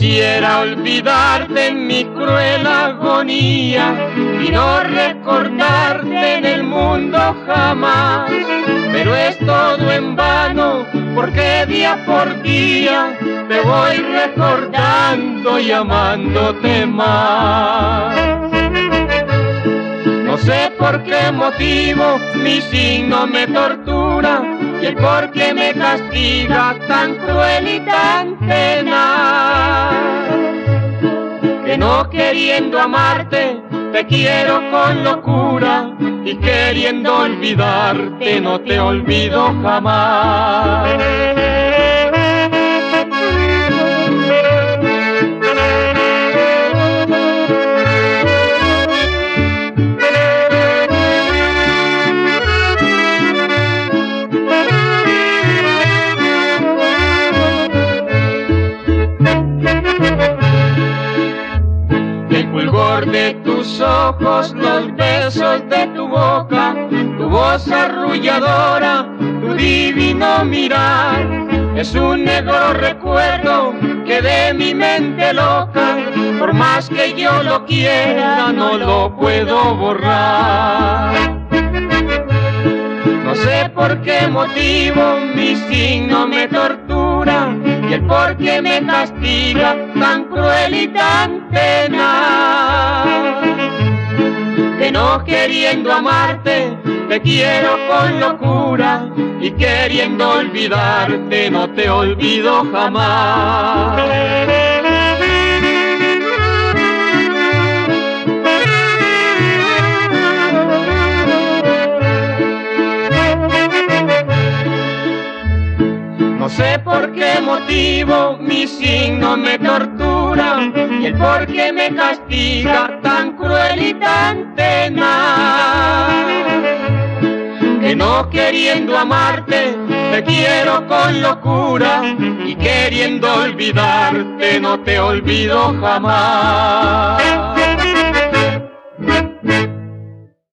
Quisiera olvidarte en mi cruel agonía y no recordarte en el mundo jamás. Pero es todo en vano, porque día por día te voy recordando y amándote más. No sé por qué motivo mi signo me tortura y el por qué me castiga tan cruel y tan tenaz. Que no queriendo amarte te quiero con locura y queriendo olvidarte no te olvido jamás. De tus ojos, los besos de tu boca, tu voz arrulladora, tu divino mirar, es un negro recuerdo que de mi mente loca, por más que yo lo quiera, no lo puedo borrar. No sé por qué motivo mi signo me tortura y el por qué me castiga tan cruel y tan tenaz. Que no queriendo amarte te quiero con locura y queriendo olvidarte no te olvido jamás. No sé por qué motivo mi signo me tortura y el por qué me castiga tan cruel y tan tenaz. Que no queriendo amarte te quiero con locura y queriendo olvidarte no te olvido jamás.